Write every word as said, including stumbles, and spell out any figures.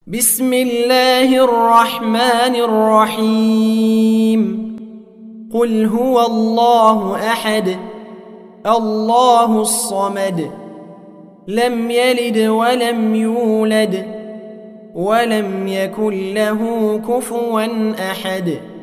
بسم الله الرحمن الرحيم قل هو الله أحد الله الصمد لم يلد ولم يولد ولم يكن له كفوا أحد